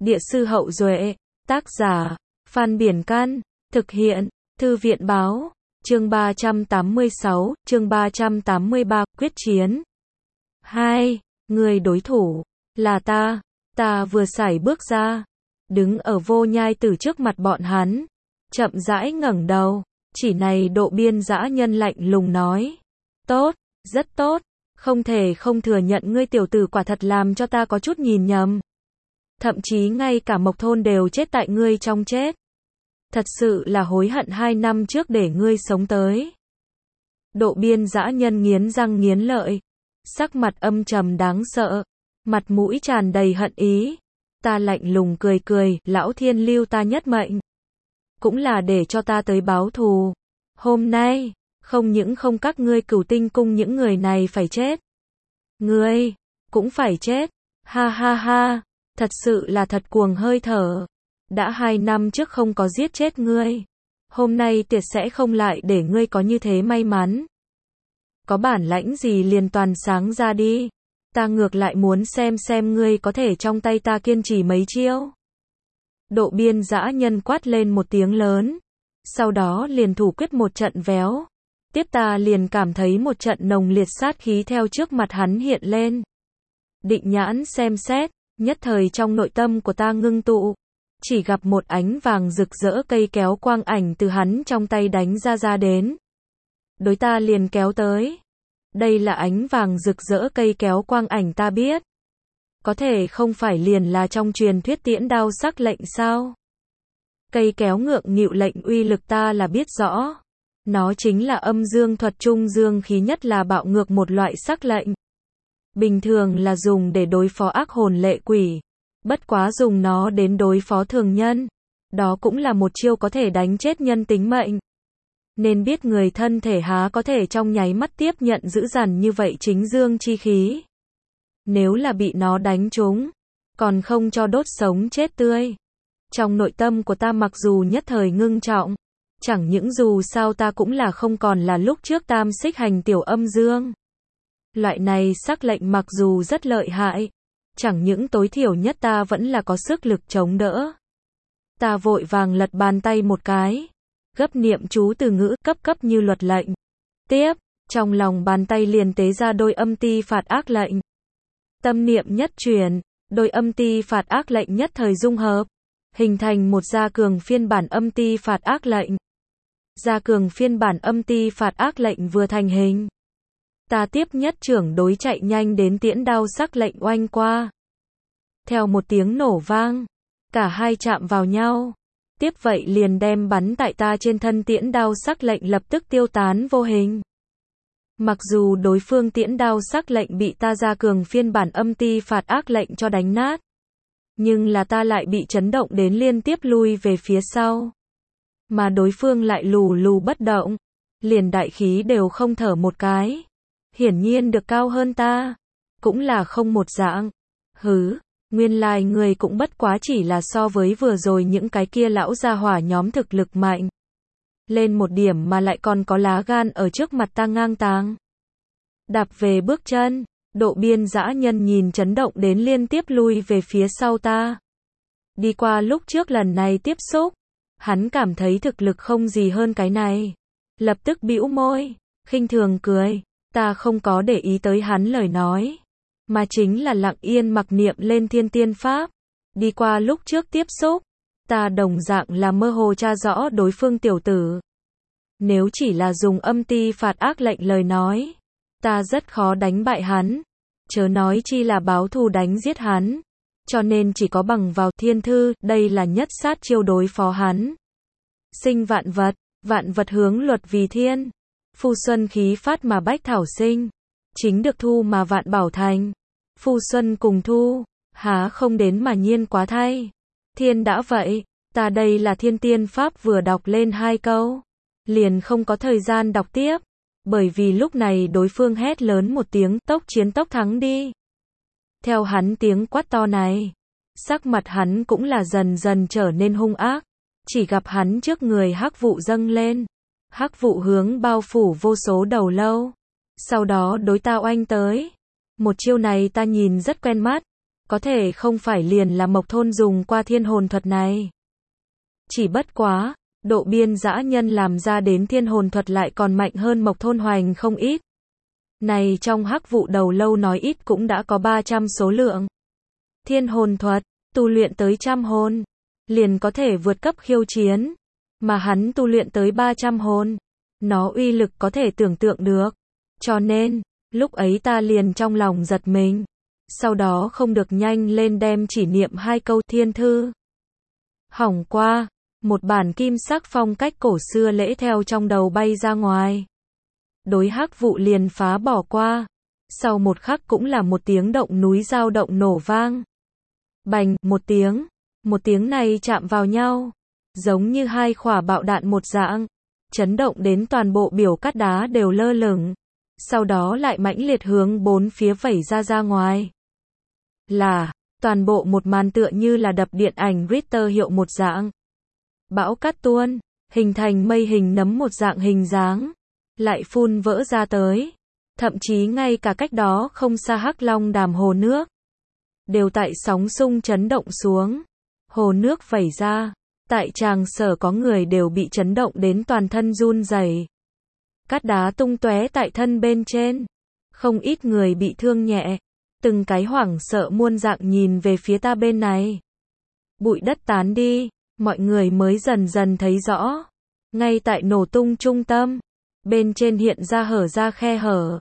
Địa sư Hậu Duệ, tác giả, Phan Biển Can, thực hiện, Thư viện Báo, chương 386, chương 383, quyết chiến. 2. Người đối thủ, là ta vừa sải bước ra, đứng ở Vô Nhai Tử trước mặt bọn hắn, chậm rãi ngẩng đầu, chỉ này Độ Biên dã nhân lạnh lùng nói. Tốt, rất tốt, không thể không thừa nhận ngươi tiểu tử quả thật làm cho ta có chút nhìn nhầm. Thậm chí ngay cả Mộc Thôn đều chết tại ngươi trong chết. Thật sự là hối hận 2 năm trước để ngươi sống tới. Độ Biên dã nhân nghiến răng nghiến lợi, sắc mặt âm trầm đáng sợ, mặt mũi tràn đầy hận ý. Ta lạnh lùng cười cười, lão thiên lưu ta nhất mệnh, cũng là để cho ta tới báo thù. Hôm nay, không những không các ngươi Cửu Tinh cung những người này phải chết, ngươi cũng phải chết. Ha ha ha, thật sự là thật cuồng hơi thở. Đã 2 năm trước không có giết chết ngươi, hôm nay tuyệt sẽ không lại để ngươi có như thế may mắn. Có bản lãnh gì liền toàn sáng ra đi, ta ngược lại muốn xem ngươi có thể trong tay ta kiên trì mấy chiêu. Độ Biên dã nhân quát lên một tiếng lớn, sau đó liền thủ quyết một trận véo. Tiếp ta liền cảm thấy một trận nồng liệt sát khí theo trước mặt hắn hiện lên. Định nhãn xem xét, nhất thời trong nội tâm của ta ngưng tụ, chỉ gặp một ánh vàng rực rỡ cây kéo quang ảnh từ hắn trong tay đánh ra đến. Đối ta liền kéo tới. Đây là ánh vàng rực rỡ cây kéo quang ảnh ta biết. Có thể không phải liền là trong truyền thuyết tiễn đao sắc lệnh sao? Cây kéo ngượng nghịu lệnh uy lực ta là biết rõ. Nó chính là âm dương thuật trung dương khí nhất là bạo ngược một loại sắc lệnh. Bình thường là dùng để đối phó ác hồn lệ quỷ. Bất quá dùng nó đến đối phó thường nhân, đó cũng là một chiêu có thể đánh chết nhân tính mệnh. Nên biết người thân thể há có thể trong nháy mắt tiếp nhận dữ dằn như vậy chính dương chi khí. Nếu là bị nó đánh trúng, còn không cho đốt sống chết tươi. Trong nội tâm của ta mặc dù nhất thời ngưng trọng, chẳng những dù sao ta cũng là không còn là lúc trước tam xích hành tiểu âm dương. Loại này sắc lệnh mặc dù rất lợi hại, chẳng những tối thiểu nhất ta vẫn là có sức lực chống đỡ. Ta vội vàng lật bàn tay một cái, gấp niệm chú từ ngữ cấp như luật lệnh. Tiếp, trong lòng bàn tay liền tế ra đôi âm ti phạt ác lệnh. Tâm niệm nhất chuyển, đôi âm ti phạt ác lệnh nhất thời dung hợp, hình thành một gia cường phiên bản âm ti phạt ác lệnh. Gia cường phiên bản âm ti phạt ác lệnh vừa thành hình, ta tiếp nhất trưởng đối chạy nhanh đến tiễn đao sắc lệnh oanh qua. Theo một tiếng nổ vang, cả hai chạm vào nhau. Tiếp vậy liền đem bắn tại ta trên thân tiễn đao sắc lệnh lập tức tiêu tán vô hình. Mặc dù đối phương tiễn đao sắc lệnh bị ta gia cường phiên bản âm ti phạt ác lệnh cho đánh nát, nhưng là ta lại bị chấn động đến liên tiếp lui về phía sau. Mà đối phương lại lù bất động, liền đại khí đều không thở một cái. Hiển nhiên được cao hơn ta, cũng là không một dạng. Hứ, nguyên lai người cũng bất quá chỉ là so với vừa rồi những cái kia lão gia hỏa nhóm thực lực mạnh lên một điểm mà lại còn có lá gan ở trước mặt ta ngang tàng. Đạp về bước chân, Độ Biên dã nhân nhìn chấn động đến liên tiếp lui về phía sau ta. Đi qua lúc trước lần này tiếp xúc, hắn cảm thấy thực lực không gì hơn cái này. Lập tức bĩu môi, khinh thường cười. Ta không có để ý tới hắn lời nói, mà chính là lặng yên mặc niệm lên thiên tiên pháp. Đi qua lúc trước tiếp xúc, ta đồng dạng là mơ hồ tra rõ đối phương tiểu tử. Nếu chỉ là dùng âm ti phạt ác lệnh lời nói, ta rất khó đánh bại hắn, chớ nói chi là báo thù đánh giết hắn. Cho nên chỉ có bằng vào thiên thư, đây là nhất sát chiêu đối phó hắn. Sinh vạn vật hướng luật vì thiên. Phu xuân khí phát mà bách thảo sinh, chính được thu mà vạn bảo thành. Phu xuân cùng thu, há không đến mà nhiên quá thay. Thiên đã vậy, ta đây là thiên tiên pháp vừa đọc lên 2 câu, liền không có thời gian đọc tiếp, bởi vì lúc này đối phương hét lớn một tiếng, tốc chiến tốc thắng đi. Theo hắn tiếng quát to này, sắc mặt hắn cũng là dần dần trở nên hung ác, chỉ gặp hắn trước người hắc vụ dâng lên. Hắc vụ hướng bao phủ vô số đầu lâu, sau đó đối ta oanh tới. Một chiêu này ta nhìn rất quen mắt, có thể không phải liền là Mộc Thôn dùng qua thiên hồn thuật này. Chỉ bất quá, Độ Biên dã nhân làm ra đến thiên hồn thuật lại còn mạnh hơn Mộc Thôn Hoành không ít. Này trong hắc vụ đầu lâu nói ít cũng đã có 300 số lượng. Thiên hồn thuật, tu luyện tới trăm hồn, liền có thể vượt cấp khiêu chiến. Mà hắn tu luyện tới 300 hồn, nó uy lực có thể tưởng tượng được. Cho nên, lúc ấy ta liền trong lòng giật mình. Sau đó không được nhanh lên đem chỉ niệm 2 câu thiên thư. Hỏng qua, một bản kim sắc phong cách cổ xưa lễ theo trong đầu bay ra ngoài. Đối hắc vụ liền phá bỏ qua. Sau một khắc cũng là một tiếng động núi dao động nổ vang. Bành, một tiếng này chạm vào nhau. Giống như hai quả bạo đạn một dạng. Chấn động đến toàn bộ biểu cát đá đều lơ lửng. Sau đó lại mãnh liệt hướng bốn phía vẩy ra ngoài. Toàn bộ một màn tựa như là đập điện ảnh Richter hiệu một dạng. Bão cát tuôn, hình thành mây hình nấm một dạng hình dáng. Lại phun vỡ ra tới. Thậm chí ngay cả cách đó không xa Hắc Long Đàm hồ nước. Đều tại sóng xung chấn động xuống. Hồ nước vẩy ra. Tại tràng sở có người đều bị chấn động đến toàn thân run rẩy. Cát đá tung tóe tại thân bên trên. Không ít người bị thương nhẹ. Từng cái hoảng sợ muôn dạng nhìn về phía ta bên này. Bụi đất tán đi. Mọi người mới dần dần thấy rõ. Ngay tại nổ tung trung tâm. Bên trên hiện ra hở ra khe hở.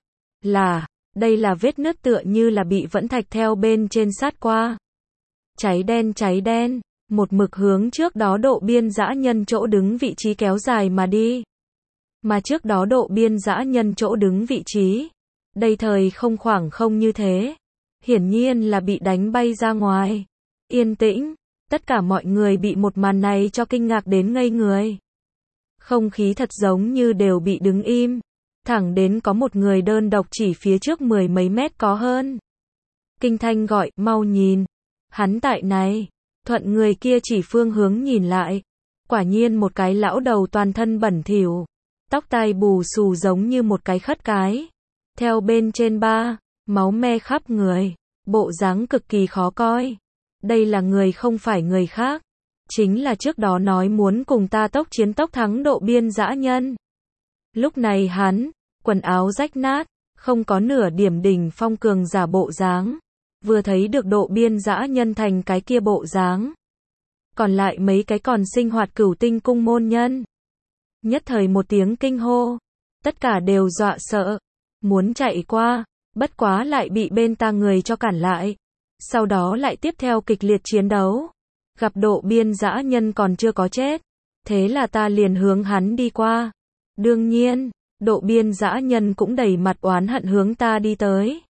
Đây là vết nứt tựa như là bị vẫn thạch theo bên trên sát qua. Cháy đen. Một mực hướng trước đó Độ Biên dã nhân chỗ đứng vị trí kéo dài mà đi. Mà trước đó Độ Biên dã nhân chỗ đứng vị trí. Đây thời không khoảng không như thế. Hiển nhiên là bị đánh bay ra ngoài. Yên tĩnh. Tất cả mọi người bị một màn này cho kinh ngạc đến ngây người. Không khí thật giống như đều bị đứng im. Thẳng đến có một người đơn độc chỉ phía trước 10 mấy mét có hơn. Kinh thanh gọi, mau nhìn. Hắn tại này. Thuận người kia chỉ phương hướng nhìn lại. Quả nhiên một cái lão đầu toàn thân bẩn thỉu. Tóc tai bù xù giống như một cái khất cái. Theo bên trên máu me khắp người. Bộ dáng cực kỳ khó coi. Đây là người không phải người khác. Chính là trước đó nói muốn cùng ta tốc chiến tốc thắng Độ Biên dã nhân. Lúc này hắn, quần áo rách nát, không có nửa điểm đỉnh phong cường giả bộ dáng. Vừa thấy được Độ Biên dã nhân thành cái kia bộ dáng. Còn lại mấy cái còn sinh hoạt Cửu Tinh cung môn nhân. Nhất thời một tiếng kinh hô. Tất cả đều dọa sợ. Muốn chạy qua, bất quá lại bị bên ta người cho cản lại. Sau đó lại tiếp theo kịch liệt chiến đấu. Gặp Độ Biên dã nhân còn chưa có chết. Thế là ta liền hướng hắn đi qua. Đương nhiên, Độ Biên dã nhân cũng đầy mặt oán hận hướng ta đi tới.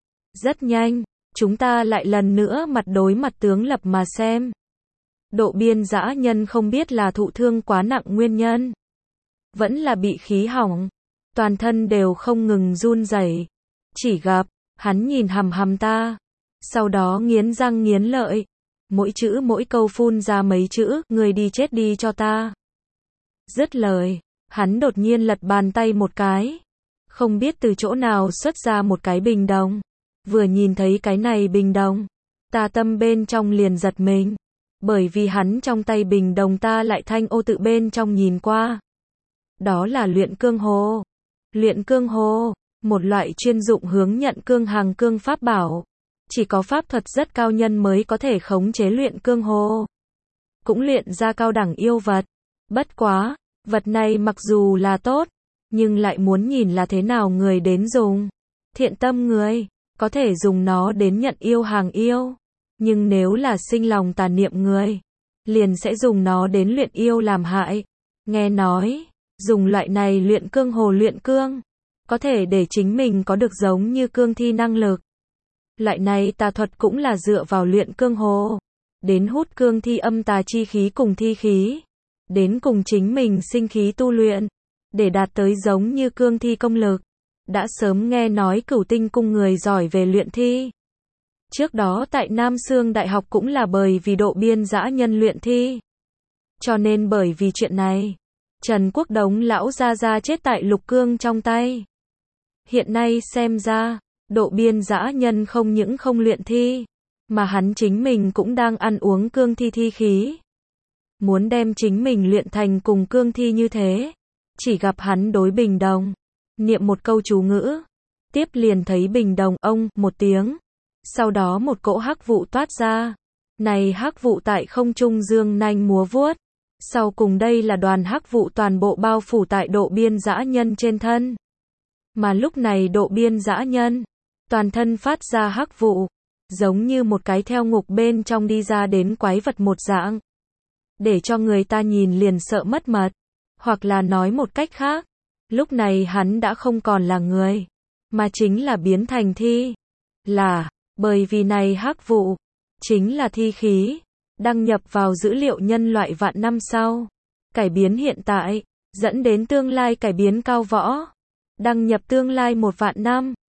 Rất nhanh, chúng ta lại lần nữa mặt đối mặt tướng lập mà xem. Độ Biên dã nhân không biết là thụ thương quá nặng nguyên nhân. Vẫn là bị khí hỏng. Toàn thân đều không ngừng run rẩy. Chỉ gặp, hắn nhìn hằm ta. Sau đó nghiến răng nghiến lợi. Mỗi chữ mỗi câu phun ra mấy chữ, người đi chết đi cho ta. Dứt lời, hắn đột nhiên lật bàn tay một cái. Không biết từ chỗ nào xuất ra một cái bình đồng. Vừa nhìn thấy cái này bình đồng, ta tâm bên trong liền giật mình. Bởi vì hắn trong tay bình đồng ta lại thanh ô tự bên trong nhìn qua. Đó là luyện cương hồ. Luyện cương hồ, một loại chuyên dụng hướng nhận cương hàng cương pháp bảo. Chỉ có pháp thuật rất cao nhân mới có thể khống chế luyện cương hồ. Cũng luyện ra cao đẳng yêu vật. Bất quá, vật này mặc dù là tốt, nhưng lại muốn nhìn là thế nào người đến dùng. Thiện tâm người, có thể dùng nó đến nhận yêu hàng yêu. Nhưng nếu là sinh lòng tà niệm người, liền sẽ dùng nó đến luyện yêu làm hại. Nghe nói, dùng loại này luyện cương hồ luyện cương, có thể để chính mình có được giống như cương thi năng lực. Loại này tà thuật cũng là dựa vào luyện cương hồ, đến hút cương thi âm tà chi khí cùng thi khí, đến cùng chính mình sinh khí tu luyện, để đạt tới giống như cương thi công lực. Đã sớm nghe nói Cửu Tinh cung người giỏi về luyện thi. Trước đó tại Nam Xương Đại học cũng là bởi vì Độ Biên dã nhân luyện thi. Cho nên bởi vì chuyện này, Trần Quốc Đống lão gia chết tại Lục Cương trong tay. Hiện nay xem ra, Độ Biên dã nhân không những không luyện thi, mà hắn chính mình cũng đang ăn uống cương thi thi khí. Muốn đem chính mình luyện thành cùng cương thi như thế. Chỉ gặp hắn đối bình đồng, niệm một câu chú ngữ, tiếp liền thấy bình đồng ông một tiếng. Sau đó một cỗ hắc vụ toát ra. Này hắc vụ tại không trung dương nanh múa vuốt. Sau cùng đây là đoàn hắc vụ toàn bộ bao phủ tại Độ Biên dã nhân trên thân. Mà lúc này Độ Biên dã nhân, toàn thân phát ra hắc vụ, giống như một cái theo ngục bên trong đi ra đến quái vật một dạng. Để cho người ta nhìn liền sợ mất mật. Hoặc là nói một cách khác, lúc này hắn đã không còn là người, mà chính là biến thành thi. Là, bởi vì này hắc vụ, chính là thi khí, đăng nhập vào dữ liệu nhân loại vạn năm sau. Cải biến hiện tại, dẫn đến tương lai cải biến cao võ. Đăng nhập tương lai 1 vạn năm.